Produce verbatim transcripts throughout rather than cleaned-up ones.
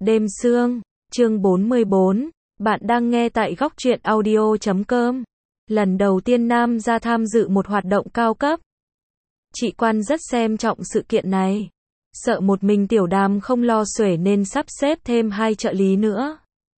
Đêm sương, chương bốn mươi bốn, bạn đang nghe tại góc truyện audio chấm com. Lần đầu tiên Nam ra tham dự một hoạt động cao cấp. Chị Quan rất xem trọng sự kiện này. Sợ một mình Tiểu Đàm không lo xuể nên sắp xếp thêm hai trợ lý nữa.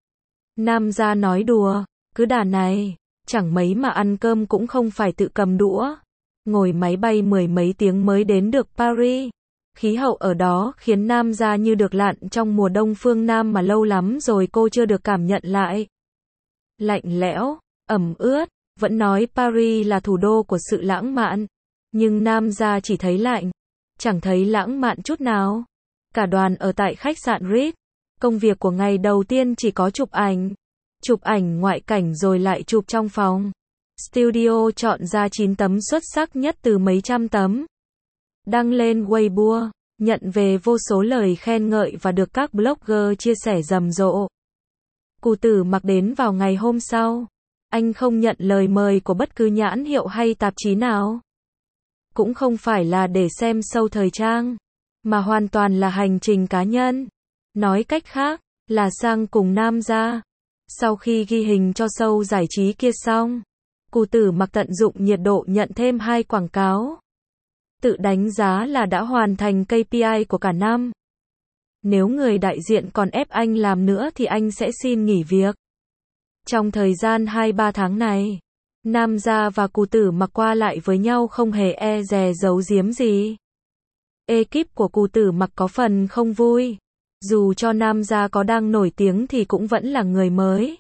Nam ra nói đùa, cứ đà này, chẳng mấy mà ăn cơm cũng không phải tự cầm đũa. Ngồi máy bay mười mấy tiếng mới đến được Paris. Khí hậu ở đó khiến Nam ra như được lặn trong mùa đông phương Nam mà lâu lắm rồi cô chưa được cảm nhận lại. Lạnh lẽo, ẩm ướt, vẫn nói Paris là thủ đô của sự lãng mạn. Nhưng Nam ra chỉ thấy lạnh, chẳng thấy lãng mạn chút nào. Cả đoàn ở tại khách sạn Ritz. Công việc của ngày đầu tiên chỉ có chụp ảnh. Chụp ảnh ngoại cảnh rồi lại chụp trong phòng. Studio chọn ra chín tấm xuất sắc nhất từ mấy trăm tấm. Đăng lên Weibo, nhận về vô số lời khen ngợi và được các blogger chia sẻ rầm rộ. Cù Tử Mặc đến vào ngày hôm sau. Anh không nhận lời mời của bất cứ nhãn hiệu hay tạp chí nào. Cũng không phải là để xem show thời trang, mà hoàn toàn là hành trình cá nhân. Nói cách khác, là sang cùng Nam ra. Sau khi ghi hình cho show giải trí kia xong, Cù Tử Mặc tận dụng nhiệt độ nhận thêm hai quảng cáo. Tự đánh giá là đã hoàn thành ca pê i của cả năm. Nếu người đại diện còn ép anh làm nữa thì anh sẽ xin nghỉ việc. Trong thời gian hai ba tháng này, Nam ra và Cù Tử Mặc qua lại với nhau không hề e dè giấu giếm gì. Ekip của Cù Tử Mặc có phần không vui. Dù cho Nam ra có đang nổi tiếng thì cũng vẫn là người mới.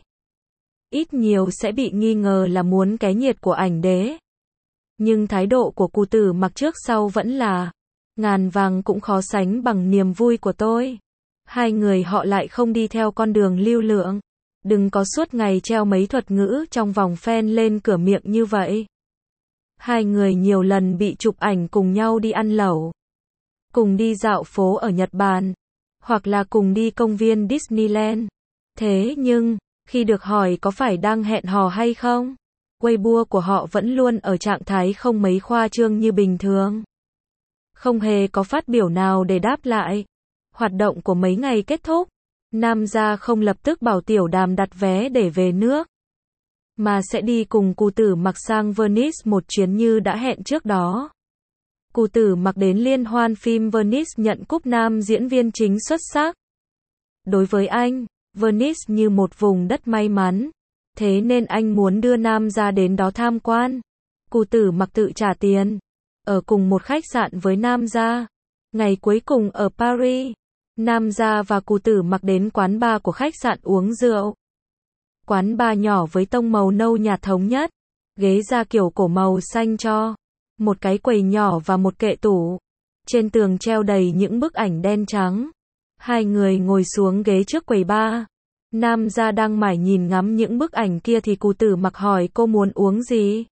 Ít nhiều sẽ bị nghi ngờ là muốn ké nhiệt của ảnh đế. Nhưng thái độ của Cù Tử Mặc trước sau vẫn là ngàn vàng cũng khó sánh bằng niềm vui của tôi. Hai người họ lại không đi theo con đường lưu lượng. Đừng có suốt ngày treo mấy thuật ngữ trong vòng fan lên cửa miệng như vậy. Hai người nhiều lần bị chụp ảnh cùng nhau đi ăn lẩu, cùng đi dạo phố ở Nhật Bản, hoặc là cùng đi công viên Disneyland. Thế nhưng, khi được hỏi có phải đang hẹn hò hay không, Weibo của họ vẫn luôn ở trạng thái không mấy khoa trương như bình thường. Không hề có phát biểu nào để đáp lại. Hoạt động của mấy ngày kết thúc, Nam ra không lập tức bảo Tiểu Đàm đặt vé để về nước, mà sẽ đi cùng Cù Tử Mặc sang Venice một chuyến như đã hẹn trước đó. Cù Tử Mặc đến liên hoan phim Venice nhận cúp nam diễn viên chính xuất sắc. Đối với anh, Venice như một vùng đất may mắn. Thế nên anh muốn đưa Nam ra đến đó tham quan. Cù Tử Mặc tự trả tiền, ở cùng một khách sạn với Nam ra. Ngày cuối cùng ở Paris, Nam ra và Cù Tử Mặc đến quán bar của khách sạn uống rượu. Quán bar nhỏ với tông màu nâu nhạt thống nhất, ghế da kiểu cổ màu xanh cho, một cái quầy nhỏ và một kệ tủ. Trên tường treo đầy những bức ảnh đen trắng. Hai người ngồi xuống ghế trước quầy bar. Nam ra đang mải nhìn ngắm những bức ảnh kia thì Cù Tử Mặc hỏi cô muốn uống gì.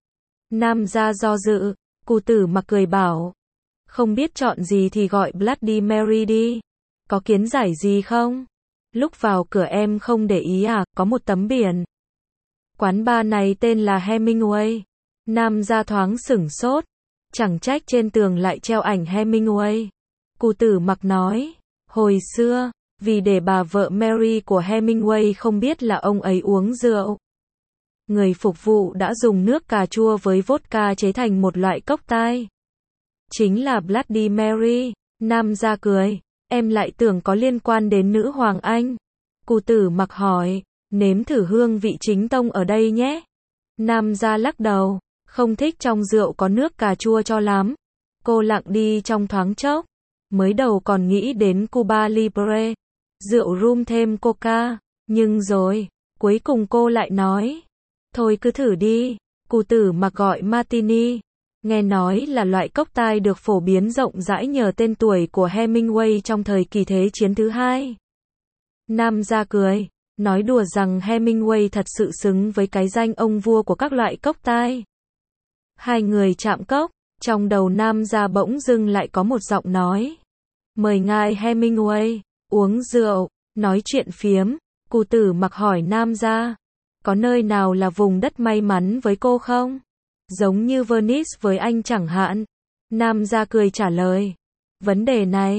Nam ra do dự, Cù Tử Mặc cười bảo, không biết chọn gì thì gọi Bloody Mary đi. Có kiến giải gì không? Lúc vào cửa em không để ý à, có một tấm biển. Quán bar này tên là Hemingway. Nam ra thoáng sửng sốt, chẳng trách trên tường lại treo ảnh Hemingway. Cù Tử Mặc nói, hồi xưa, vì để bà vợ Mary của Hemingway không biết là ông ấy uống rượu, người phục vụ đã dùng nước cà chua với vodka chế thành một loại cocktail. Chính là Bloody Mary. Nam ra cười, em lại tưởng có liên quan đến nữ hoàng Anh. Cù Tử Mặc hỏi, nếm thử hương vị chính tông ở đây nhé. Nam ra lắc đầu, không thích trong rượu có nước cà chua cho lắm. Cô lặng đi trong thoáng chốc. Mới đầu còn nghĩ đến Cuba Libre, rượu rum thêm coca, nhưng rồi, cuối cùng cô lại nói, thôi cứ thử đi. Cù Tử Mặc gọi martini, nghe nói là loại cocktail được phổ biến rộng rãi nhờ tên tuổi của Hemingway trong thời kỳ Thế chiến thứ hai. Nam ra cười, nói đùa rằng Hemingway thật sự xứng với cái danh ông vua của các loại cocktail. Hai người chạm cốc, trong đầu Nam ra bỗng dưng lại có một giọng nói, mời ngài Hemingway uống rượu. Nói chuyện phiếm, Cù Tử Mặc hỏi Nam ra, có nơi nào là vùng đất may mắn với cô không? Giống như Venice với anh chẳng hạn. Nam ra cười trả lời, vấn đề này,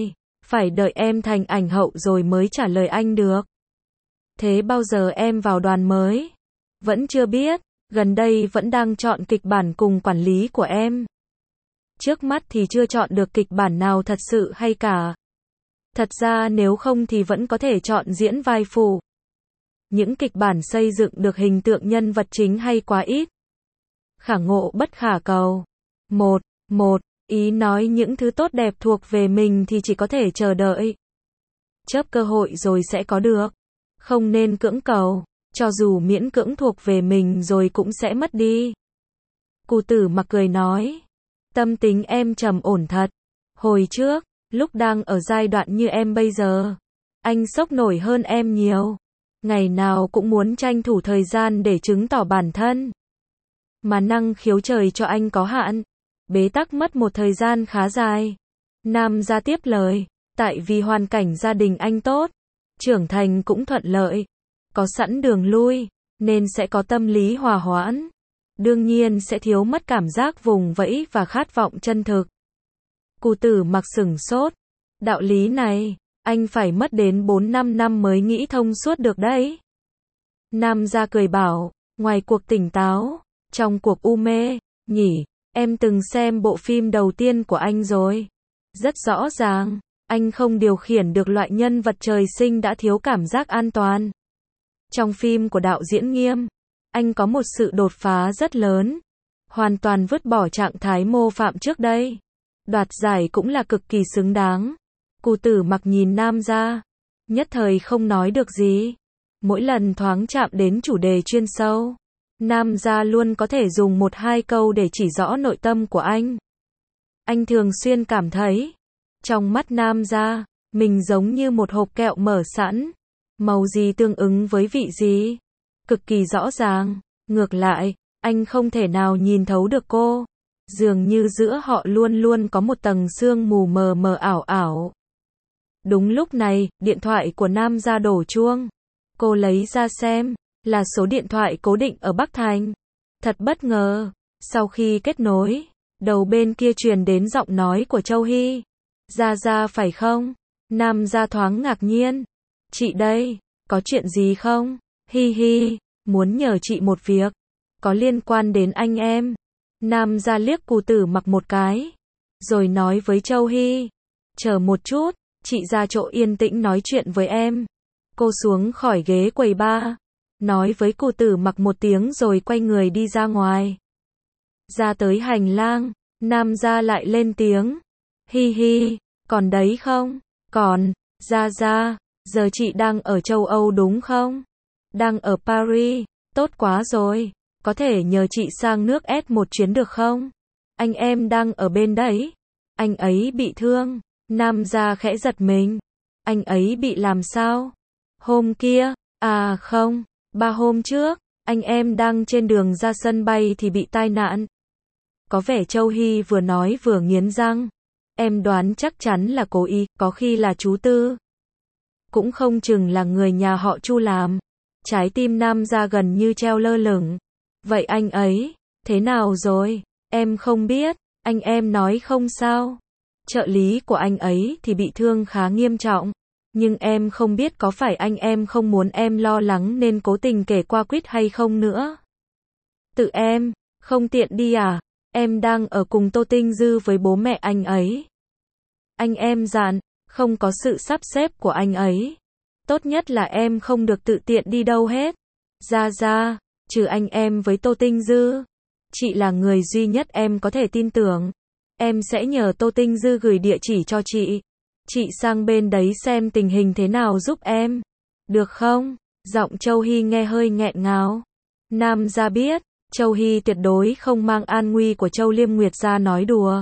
Phải đợi em thành ảnh hậu rồi mới trả lời anh được. Thế bao giờ em vào đoàn mới? Vẫn chưa biết, gần đây vẫn đang chọn kịch bản cùng quản lý của em. Trước mắt thì chưa chọn được kịch bản nào thật sự hay cả. Thật ra nếu không thì vẫn có thể chọn diễn vai phụ. Những kịch bản xây dựng được hình tượng nhân vật chính hay quá ít. Khả ngộ bất khả cầu. Một, một, ý nói những thứ tốt đẹp thuộc về mình thì chỉ có thể chờ đợi. Chớp cơ hội rồi sẽ có được. Không nên cưỡng cầu, cho dù miễn cưỡng thuộc về mình rồi cũng sẽ mất đi. Cù Tử Mặc cười nói. Tâm tính em trầm ổn thật. Hồi trước, lúc đang ở giai đoạn như em bây giờ, anh sốc nổi hơn em nhiều. Ngày nào cũng muốn tranh thủ thời gian để chứng tỏ bản thân. Mà năng khiếu trời cho anh có hạn. Bế tắc mất một thời gian khá dài. Nam gia tiếp lời. Tại vì hoàn cảnh gia đình anh tốt. Trưởng thành cũng thuận lợi. Có sẵn đường lui. Nên sẽ có tâm lý hòa hoãn. Đương nhiên sẽ thiếu mất cảm giác vùng vẫy và khát vọng chân thực. Cù Tử Mặc sửng sốt. Đạo lý này, anh phải mất đến bốn năm năm mới nghĩ thông suốt được đấy. Nam gia cười bảo, ngoài cuộc tỉnh táo, trong cuộc u mê, nhỉ, em từng xem bộ phim đầu tiên của anh rồi. Rất rõ ràng, anh không điều khiển được loại nhân vật trời sinh đã thiếu cảm giác an toàn. Trong phim của đạo diễn Nghiêm, anh có một sự đột phá rất lớn. Hoàn toàn vứt bỏ trạng thái mô phạm trước đây. Đoạt giải cũng là cực kỳ xứng đáng. Cù Tử Mặc nhìn Nam gia, nhất thời không nói được gì. Mỗi lần thoáng chạm đến chủ đề chuyên sâu, Nam gia luôn có thể dùng một hai câu để chỉ rõ nội tâm của anh. Anh thường xuyên cảm thấy, trong mắt Nam gia, mình giống như một hộp kẹo mở sẵn. Màu gì tương ứng với vị gì? Cực kỳ rõ ràng. Ngược lại, anh không thể nào nhìn thấu được cô. Dường như giữa họ luôn luôn có một tầng sương mù mờ mờ ảo ảo. Đúng lúc này, điện thoại của Nam gia đổ chuông. Cô lấy ra xem, là số điện thoại cố định ở Bắc Thành. Thật bất ngờ, sau khi kết nối, đầu bên kia truyền đến giọng nói của Châu Hy. Gia Gia phải không? Nam gia thoáng ngạc nhiên. Chị đây, có chuyện gì không? Hi hi, muốn nhờ chị một việc, có liên quan đến anh em. Nam gia liếc Cù Tử Mặc một cái, rồi nói với Châu Hy, chờ một chút, chị ra chỗ yên tĩnh nói chuyện với em. Cô xuống khỏi ghế quầy bar, nói với Cù Tử Mặc một tiếng rồi quay người đi ra ngoài. Ra tới hành lang, Nam gia lại lên tiếng, hi hi, còn đấy không? Còn, Gia Gia, giờ chị đang ở châu Âu đúng không? Đang ở Paris, tốt quá rồi, có thể nhờ chị sang nước S một chuyến được không? Anh em đang ở bên đấy. Anh ấy bị thương. Nam gia khẽ giật mình. Anh ấy bị làm sao? Hôm kia, à không, ba hôm trước, anh em đang trên đường ra sân bay thì bị tai nạn. Có vẻ Châu Hy vừa nói vừa nghiến răng. Em đoán chắc chắn là cố ý, có khi là chú Tư. Cũng không chừng là người nhà họ Chu làm. Trái tim Nam gia gần như treo lơ lửng. Vậy anh ấy, thế nào rồi? Em không biết, anh em nói không sao. Trợ lý của anh ấy thì bị thương khá nghiêm trọng. Nhưng em không biết có phải anh em không muốn em lo lắng nên cố tình kể qua quýt hay không nữa. Tự em, không tiện đi à? Em đang ở cùng Tô Tinh Dư với bố mẹ anh ấy. Anh em dặn, không có sự sắp xếp của anh ấy. Tốt nhất là em không được tự tiện đi đâu hết. Gia Gia, trừ anh em với Tô Tinh Dư, chị là người duy nhất em có thể tin tưởng. Em sẽ nhờ Tô Tinh Dư gửi địa chỉ cho chị. Chị sang bên đấy xem tình hình thế nào giúp em. Được không? Giọng Châu Hy nghe hơi nghẹn ngào. Nam gia biết, Châu Hy tuyệt đối không mang an nguy của Châu Liêm Nguyệt ra nói đùa.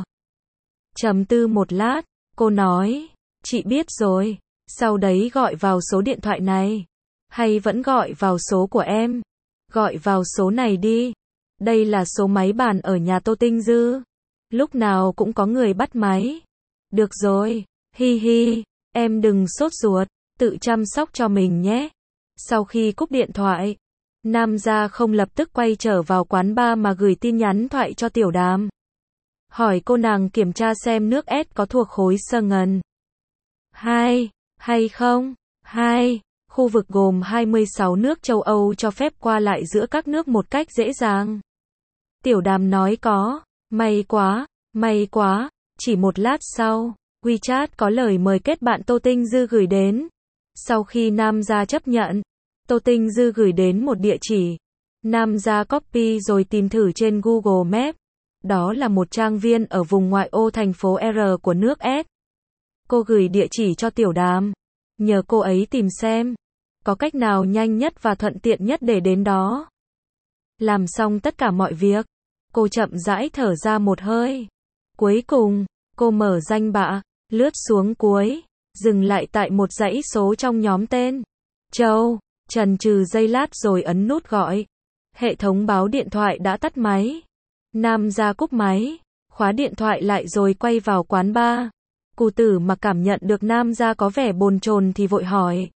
Trầm tư một lát, cô nói, chị biết rồi, sau đấy gọi vào số điện thoại này. Hay vẫn gọi vào số của em? Gọi vào số này đi. Đây là số máy bàn ở nhà Tô Tinh Dư. Lúc nào cũng có người bắt máy. Được rồi, hi hi, em đừng sốt ruột, tự chăm sóc cho mình nhé. Sau khi cúp điện thoại, Nam gia không lập tức quay trở vào quán bar mà gửi tin nhắn thoại cho Tiểu Đàm. Hỏi cô nàng kiểm tra xem nước S có thuộc khối Schengen hai. Hay không? hai. Khu vực gồm hai mươi sáu nước châu Âu cho phép qua lại giữa các nước một cách dễ dàng. Tiểu Đàm nói có. May quá, may quá. Chỉ một lát sau, WeChat có lời mời kết bạn Tô Tinh Dư gửi đến. Sau khi nam gia chấp nhận, Tô Tinh Dư gửi đến một địa chỉ. Nam gia copy rồi tìm thử trên Google Maps. Đó là một trang viên ở vùng ngoại ô thành phố R của nước S. Cô gửi địa chỉ cho Tiểu Đàm. Nhờ cô ấy tìm xem có cách nào nhanh nhất và thuận tiện nhất để đến đó. Làm xong tất cả mọi việc, cô chậm rãi thở ra một hơi. Cuối cùng, cô mở danh bạ, lướt xuống cuối, dừng lại tại một dãy số trong nhóm tên. Châu, chần chừ giây lát rồi ấn nút gọi. Hệ thống báo điện thoại đã tắt máy. Nam gia cúp máy, khóa điện thoại lại rồi quay vào quán bar. Cù Tử Mặc cảm nhận được nam gia có vẻ bồn chồn thì vội hỏi.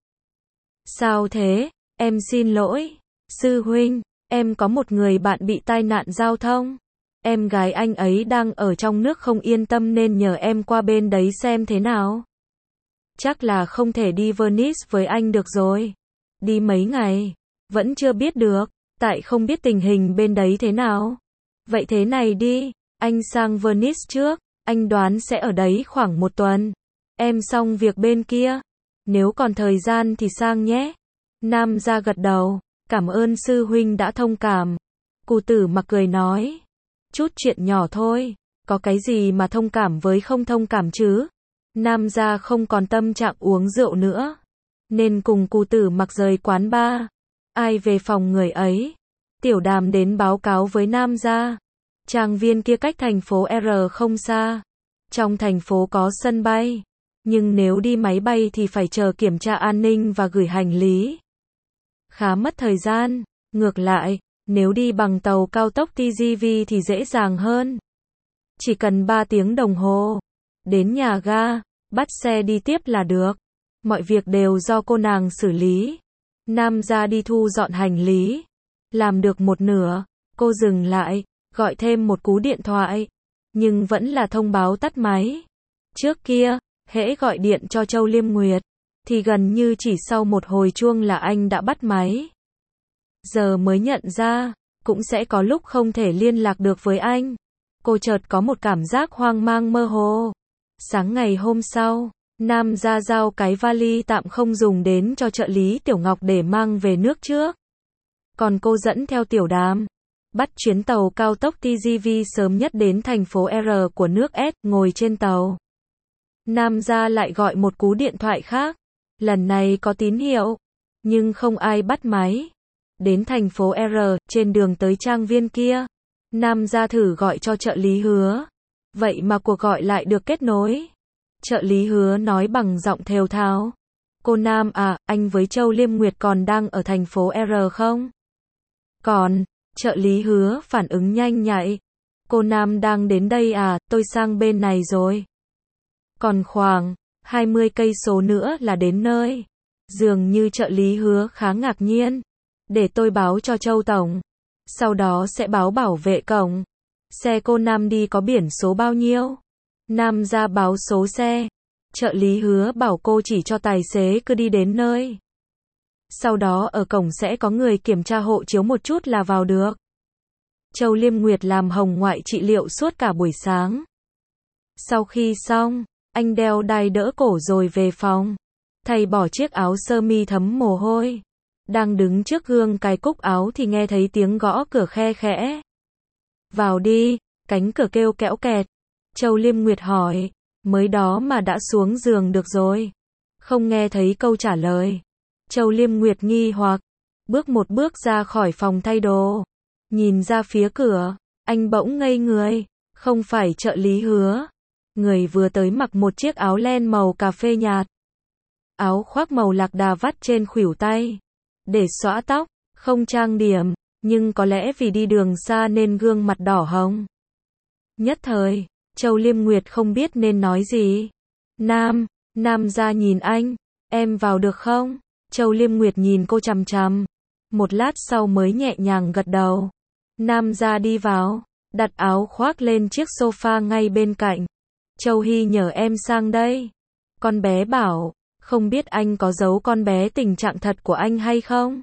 Sao thế? Em xin lỗi. Sư huynh, em có một người bạn bị tai nạn giao thông. Em gái anh ấy đang ở trong nước không yên tâm nên nhờ em qua bên đấy xem thế nào. Chắc là không thể đi Venice với anh được rồi. Đi mấy ngày? Vẫn chưa biết được, tại không biết tình hình bên đấy thế nào. Vậy thế này đi, anh sang Venice trước, anh đoán sẽ ở đấy khoảng một tuần. Em xong việc bên kia, nếu còn thời gian thì sang nhé. Nam gia gật đầu, cảm ơn sư huynh đã thông cảm. Cù Tử Mặc cười nói, chút chuyện nhỏ thôi, có cái gì mà thông cảm với không thông cảm chứ. Nam gia không còn tâm trạng uống rượu nữa, nên cùng Cù Tử Mặc rời quán bar. Ai về phòng người ấy. Tiểu Đàm đến báo cáo với nam gia. Trang viên kia cách thành phố R không xa. Trong thành phố có sân bay, nhưng nếu đi máy bay thì phải chờ kiểm tra an ninh và gửi hành lý. Khá mất thời gian. Ngược lại, nếu đi bằng tàu cao tốc tê giê vê thì dễ dàng hơn. Chỉ cần ba tiếng đồng hồ. Đến nhà ga, bắt xe đi tiếp là được. Mọi việc đều do cô nàng xử lý. Nam gia đi thu dọn hành lý. Làm được một nửa, cô dừng lại, gọi thêm một cú điện thoại. Nhưng vẫn là thông báo tắt máy. Trước kia, hễ gọi điện cho Châu Liêm Nguyệt, thì gần như chỉ sau một hồi chuông là anh đã bắt máy. Giờ mới nhận ra, cũng sẽ có lúc không thể liên lạc được với anh. Cô chợt có một cảm giác hoang mang mơ hồ. Sáng ngày hôm sau, Nam gia giao cái vali tạm không dùng đến cho trợ lý Tiểu Ngọc để mang về nước trước. Còn cô dẫn theo Tiểu Đàm, bắt chuyến tàu cao tốc tê giê vê sớm nhất đến thành phố R của nước S, ngồi trên tàu. Nam gia lại gọi một cú điện thoại khác. Lần này có tín hiệu, nhưng không ai bắt máy. Đến thành phố R, trên đường tới trang viên kia, Nam gia thử gọi cho trợ lý Hứa. Vậy mà cuộc gọi lại được kết nối. Trợ lý Hứa nói bằng giọng thều thào. Cô Nam à, anh với Châu Liêm Nguyệt còn đang ở thành phố R không? Còn, trợ lý Hứa phản ứng nhanh nhạy. Cô Nam đang đến đây à, tôi sang bên này rồi. Còn khoảng hai mươi cây số nữa là đến nơi. Dường như trợ lý Hứa khá ngạc nhiên. Để tôi báo cho Châu Tổng. Sau đó sẽ báo bảo vệ cổng. Xe cô Nam đi có biển số bao nhiêu? Nam ra báo số xe. Trợ lý Hứa bảo cô chỉ cho tài xế cứ đi đến nơi. Sau đó ở cổng sẽ có người kiểm tra hộ chiếu một chút là vào được. Châu Liêm Nguyệt làm hồng ngoại trị liệu suốt cả buổi sáng. Sau khi xong, anh đeo đai đỡ cổ rồi về phòng. Thay bỏ chiếc áo sơ mi thấm mồ hôi. Đang đứng trước gương cài cúc áo thì nghe thấy tiếng gõ cửa khe khẽ. Vào đi, cánh cửa kêu kẽo kẹt. Châu Liêm Nguyệt hỏi, mới đó mà đã xuống giường được rồi. Không nghe thấy câu trả lời. Châu Liêm Nguyệt nghi hoặc, bước một bước ra khỏi phòng thay đồ. Nhìn ra phía cửa, anh bỗng ngây người. Không phải trợ lý Hứa. Người vừa tới mặc một chiếc áo len màu cà phê nhạt. Áo khoác màu lạc đà vắt trên khuỷu tay. Để xõa tóc, không trang điểm, nhưng có lẽ vì đi đường xa nên gương mặt đỏ hồng. Nhất thời, Châu Liêm Nguyệt không biết nên nói gì. Nam, Nam ra nhìn anh, em vào được không? Châu Liêm Nguyệt nhìn cô chằm chằm. Một lát sau mới nhẹ nhàng gật đầu. Nam ra đi vào, đặt áo khoác lên chiếc sofa ngay bên cạnh. Châu Hy nhờ em sang đây. Con bé bảo, không biết anh có giấu con bé tình trạng thật của anh hay không?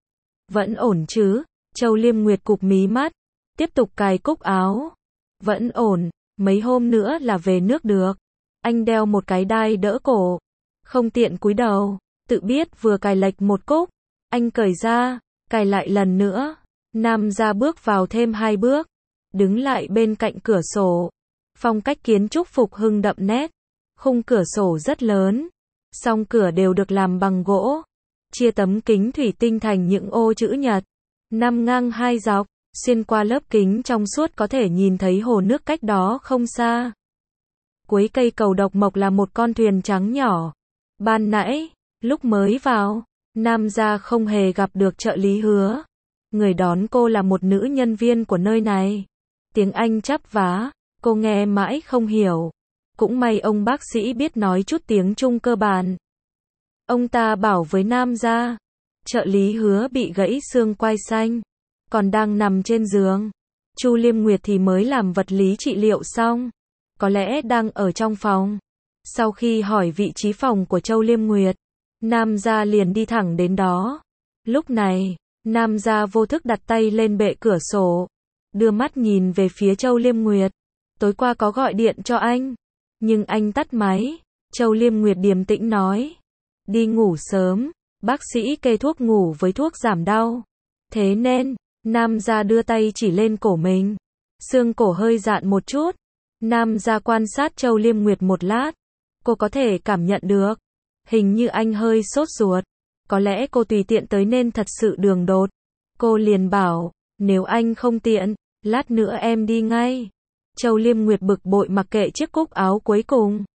Vẫn ổn chứ? Châu Liêm Nguyệt cụp mí mắt, tiếp tục cài cúc áo. Vẫn ổn, mấy hôm nữa là về nước được. Anh đeo một cái đai đỡ cổ, không tiện cúi đầu, tự biết vừa cài lệch một cúc. Anh cởi ra, cài lại lần nữa. Nam gia bước vào thêm hai bước, đứng lại bên cạnh cửa sổ. Phong cách kiến trúc phục hưng đậm nét. Khung cửa sổ rất lớn, song cửa đều được làm bằng gỗ, chia tấm kính thủy tinh thành những ô chữ nhật, năm ngang hai dọc, xuyên qua lớp kính trong suốt có thể nhìn thấy hồ nước cách đó không xa. Cuối cây cầu độc mộc là một con thuyền trắng nhỏ. Ban nãy, lúc mới vào, Nam gia không hề gặp được trợ lý Hứa. Người đón cô là một nữ nhân viên của nơi này. Tiếng Anh chắp vá, cô nghe mãi không hiểu. Cũng may ông bác sĩ biết nói chút tiếng Trung cơ bản. Ông ta bảo với Nam gia, trợ lý Hứa bị gãy xương quai xanh, còn đang nằm trên giường. Chu Liêm Nguyệt thì mới làm vật lý trị liệu xong, có lẽ đang ở trong phòng. Sau khi hỏi vị trí phòng của Châu Liêm Nguyệt, Nam gia liền đi thẳng đến đó. Lúc này, Nam gia vô thức đặt tay lên bệ cửa sổ, đưa mắt nhìn về phía Châu Liêm Nguyệt. Tối qua có gọi điện cho anh, nhưng anh tắt máy. Châu Liêm Nguyệt điềm tĩnh nói, đi ngủ sớm, bác sĩ kê thuốc ngủ với thuốc giảm đau. Thế nên, Nam gia đưa tay chỉ lên cổ mình. Xương cổ hơi dạn một chút. Nam gia quan sát Châu Liêm Nguyệt một lát. Cô có thể cảm nhận được. Hình như anh hơi sốt ruột. Có lẽ cô tùy tiện tới nên thật sự đường đột. Cô liền bảo, nếu anh không tiện, lát nữa em đi ngay. Châu Liêm Nguyệt bực bội mặc kệ chiếc cúc áo cuối cùng.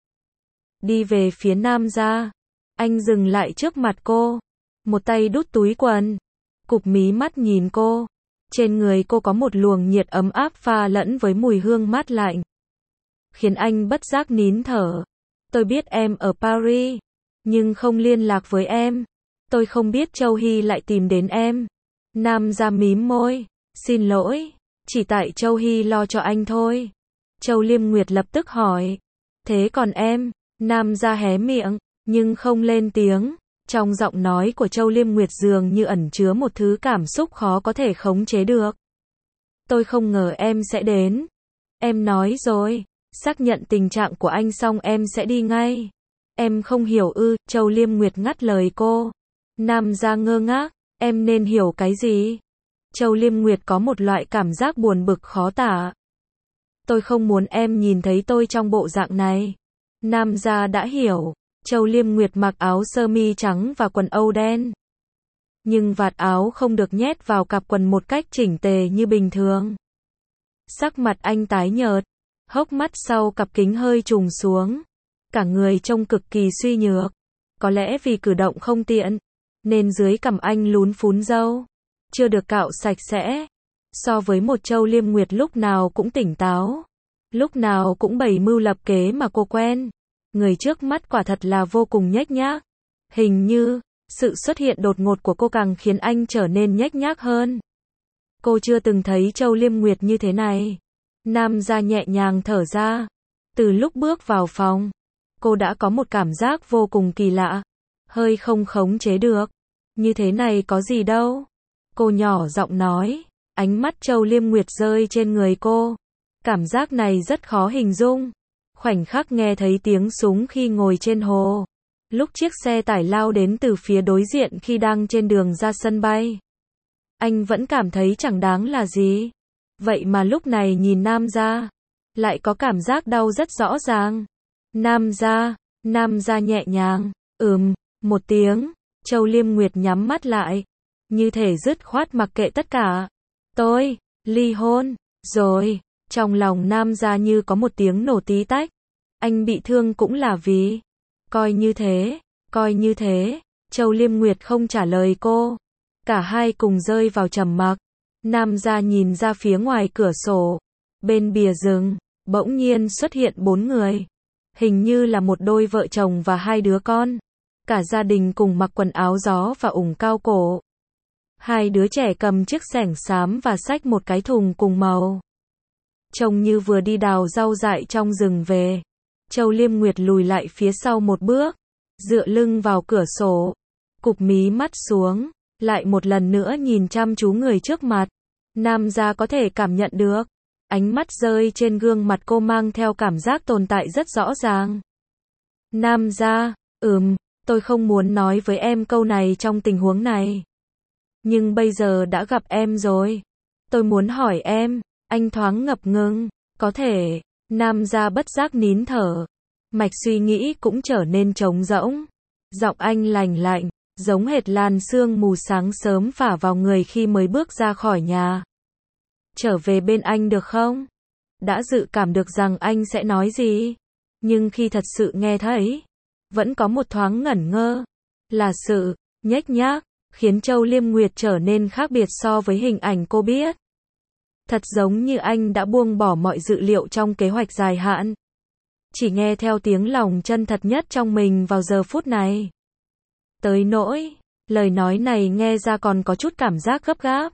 Đi về phía Nam gia. Anh dừng lại trước mặt cô. Một tay đút túi quần. Cụp mí mắt nhìn cô. Trên người cô có một luồng nhiệt ấm áp pha lẫn với mùi hương mát lạnh, khiến anh bất giác nín thở. Tôi biết em ở Paris, nhưng không liên lạc với em. Tôi không biết Châu Hy lại tìm đến em. Nam gia mím môi. Xin lỗi, chỉ tại Châu Hy lo cho anh thôi. Châu Liêm Nguyệt lập tức hỏi, thế còn em? Nam gia hé miệng, nhưng không lên tiếng. Trong giọng nói của Châu Liêm Nguyệt dường như ẩn chứa một thứ cảm xúc khó có thể khống chế được. Tôi không ngờ em sẽ đến. Em nói rồi, xác nhận tình trạng của anh xong em sẽ đi ngay. Em không hiểu ư? Châu Liêm Nguyệt ngắt lời cô. Nam gia ngơ ngác, em nên hiểu cái gì? Châu Liêm Nguyệt có một loại cảm giác buồn bực khó tả. Tôi không muốn em nhìn thấy tôi trong bộ dạng này. Nam gia đã hiểu. Châu Liêm Nguyệt mặc áo sơ mi trắng và quần âu đen. Nhưng vạt áo không được nhét vào cặp quần một cách chỉnh tề như bình thường. Sắc mặt anh tái nhợt, hốc mắt sau cặp kính hơi trùng xuống. Cả người trông cực kỳ suy nhược. Có lẽ vì cử động không tiện, nên dưới cằm anh lún phún râu, chưa được cạo sạch sẽ. So với một Châu Liêm Nguyệt lúc nào cũng tỉnh táo, lúc nào cũng bày mưu lập kế mà cô quen, người trước mắt quả thật là vô cùng nhếch nhác. Hình như, sự xuất hiện đột ngột của cô càng khiến anh trở nên nhếch nhác hơn. Cô chưa từng thấy Châu Liêm Nguyệt như thế này. Nam gia nhẹ nhàng thở ra. Từ lúc bước vào phòng, cô đã có một cảm giác vô cùng kỳ lạ, hơi không khống chế được. Như thế này có gì đâu. Cô nhỏ giọng nói. Ánh mắt Châu Liêm Nguyệt rơi trên người cô. Cảm giác này rất khó hình dung. Khoảnh khắc nghe thấy tiếng súng khi ngồi trên hồ. Lúc chiếc xe tải lao đến từ phía đối diện khi đang trên đường ra sân bay. Anh vẫn cảm thấy chẳng đáng là gì. Vậy mà lúc này nhìn Nam gia, lại có cảm giác đau rất rõ ràng. Nam gia, Nam gia nhẹ nhàng, ừm, một tiếng. Châu Liêm Nguyệt nhắm mắt lại, như thể dứt khoát mặc kệ tất cả. Tôi, ly hôn, rồi. Trong lòng Nam gia như có một tiếng nổ tí tách. Anh bị thương cũng là vì. Coi như thế, coi như thế. Châu Liêm Nguyệt không trả lời cô. Cả hai cùng rơi vào trầm mặc. Nam gia nhìn ra phía ngoài cửa sổ. Bên bìa rừng, bỗng nhiên xuất hiện bốn người. Hình như là một đôi vợ chồng và hai đứa con. Cả gia đình cùng mặc quần áo gió và ủng cao cổ. Hai đứa trẻ cầm chiếc xẻng xám và xách một cái thùng cùng màu. Trông như vừa đi đào rau dại trong rừng về. Châu Liêm Nguyệt lùi lại phía sau một bước, dựa lưng vào cửa sổ, cụp mí mắt xuống, lại một lần nữa nhìn chăm chú người trước mặt. Nam gia có thể cảm nhận được, ánh mắt rơi trên gương mặt cô mang theo cảm giác tồn tại rất rõ ràng. Nam gia, ừm, tôi không muốn nói với em câu này trong tình huống này. Nhưng bây giờ đã gặp em rồi. Tôi muốn hỏi em, anh thoáng ngập ngừng, có thể, Nam gia bất giác nín thở. Mạch suy nghĩ cũng trở nên trống rỗng. Giọng anh lành lạnh, giống hệt làn sương mù sáng sớm phả vào người khi mới bước ra khỏi nhà. Trở về bên anh được không? Đã dự cảm được rằng anh sẽ nói gì. Nhưng khi thật sự nghe thấy, vẫn có một thoáng ngẩn ngơ. Là sự nhếch nhác, khiến Châu Liêm Nguyệt trở nên khác biệt so với hình ảnh cô biết. Thật giống như anh đã buông bỏ mọi dự liệu trong kế hoạch dài hạn. Chỉ nghe theo tiếng lòng chân thật nhất trong mình vào giờ phút này. Tới nỗi, lời nói này nghe ra còn có chút cảm giác gấp gáp.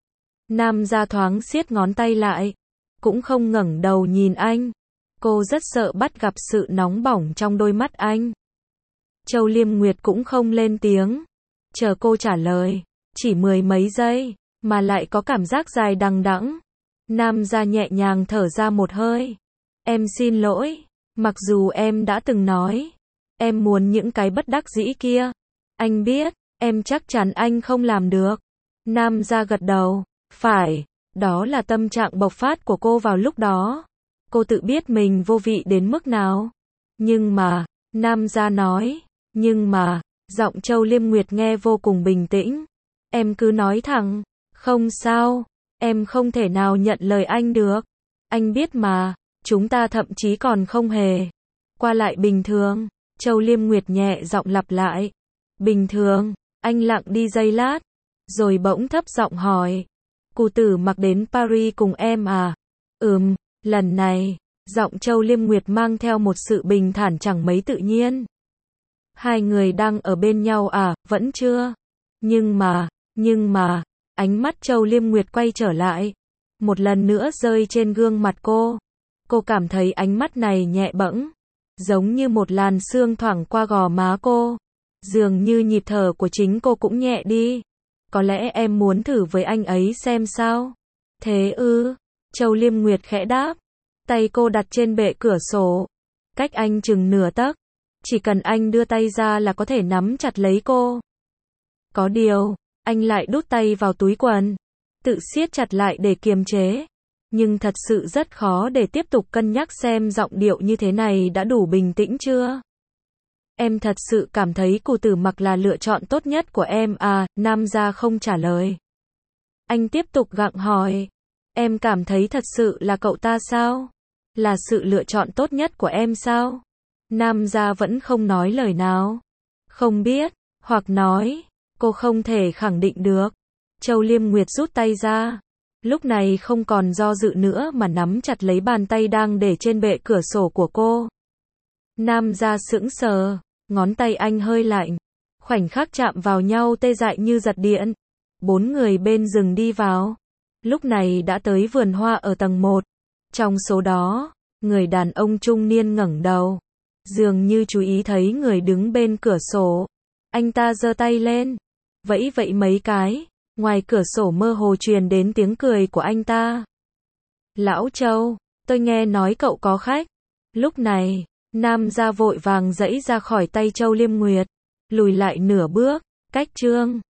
Nam gia thoáng siết ngón tay lại, cũng không ngẩng đầu nhìn anh. Cô rất sợ bắt gặp sự nóng bỏng trong đôi mắt anh. Châu Liêm Nguyệt cũng không lên tiếng, chờ cô trả lời, chỉ mười mấy giây, mà lại có cảm giác dài đằng đẵng. Nam gia nhẹ nhàng thở ra một hơi. Em xin lỗi, mặc dù em đã từng nói, em muốn những cái bất đắc dĩ kia. Anh biết, em chắc chắn anh không làm được. Nam gia gật đầu, phải, đó là tâm trạng bộc phát của cô vào lúc đó. Cô tự biết mình vô vị đến mức nào. Nhưng mà, Nam gia nói, nhưng mà, giọng Châu Liêm Nguyệt nghe vô cùng bình tĩnh. Em cứ nói thẳng, không sao, em không thể nào nhận lời anh được. Anh biết mà, chúng ta thậm chí còn không hề qua lại bình thường. Châu Liêm Nguyệt nhẹ giọng lặp lại. Bình thường, anh lặng đi giây lát, rồi bỗng thấp giọng hỏi. Cụ Tử Mặc đến Paris cùng em à? Ừm, lần này, giọng Châu Liêm Nguyệt mang theo một sự bình thản chẳng mấy tự nhiên. Hai người đang ở bên nhau à? Vẫn chưa. Nhưng mà, nhưng mà, ánh mắt Châu Liêm Nguyệt quay trở lại, một lần nữa rơi trên gương mặt cô. Cô cảm thấy ánh mắt này nhẹ bẫng, giống như một làn sương thoảng qua gò má cô. Dường như nhịp thở của chính cô cũng nhẹ đi. Có lẽ em muốn thử với anh ấy xem sao. Thế ư? Châu Liêm Nguyệt khẽ đáp. Tay cô đặt trên bệ cửa sổ, cách anh chừng nửa tấc. Chỉ cần anh đưa tay ra là có thể nắm chặt lấy cô. Có điều, anh lại đút tay vào túi quần, tự siết chặt lại để kiềm chế. Nhưng thật sự rất khó để tiếp tục cân nhắc xem giọng điệu như thế này đã đủ bình tĩnh chưa. Em thật sự cảm thấy Cụ Tử Mặc là lựa chọn tốt nhất của em à? Nam gia không trả lời. Anh tiếp tục gặng hỏi. Em cảm thấy thật sự là cậu ta sao? Là sự lựa chọn tốt nhất của em sao? Nam gia vẫn không nói lời nào. Không biết, hoặc nói, cô không thể khẳng định được. Châu Liêm Nguyệt rút tay ra. Lúc này không còn do dự nữa mà nắm chặt lấy bàn tay đang để trên bệ cửa sổ của cô. Nam gia sững sờ, ngón tay anh hơi lạnh. Khoảnh khắc chạm vào nhau tê dại như giật điện. Bốn người bên rừng đi vào. Lúc này đã tới vườn hoa ở tầng một. Trong số đó, người đàn ông trung niên ngẩng đầu, dường như chú ý thấy người đứng bên cửa sổ. Anh ta giơ tay lên, vẫy vẫy mấy cái. Ngoài cửa sổ mơ hồ truyền đến tiếng cười của anh ta. Lão Châu, tôi nghe nói cậu có khách. Lúc này, Nam gia vội vàng giãy ra khỏi tay Châu Liêm Nguyệt, lùi lại nửa bước, cách Trương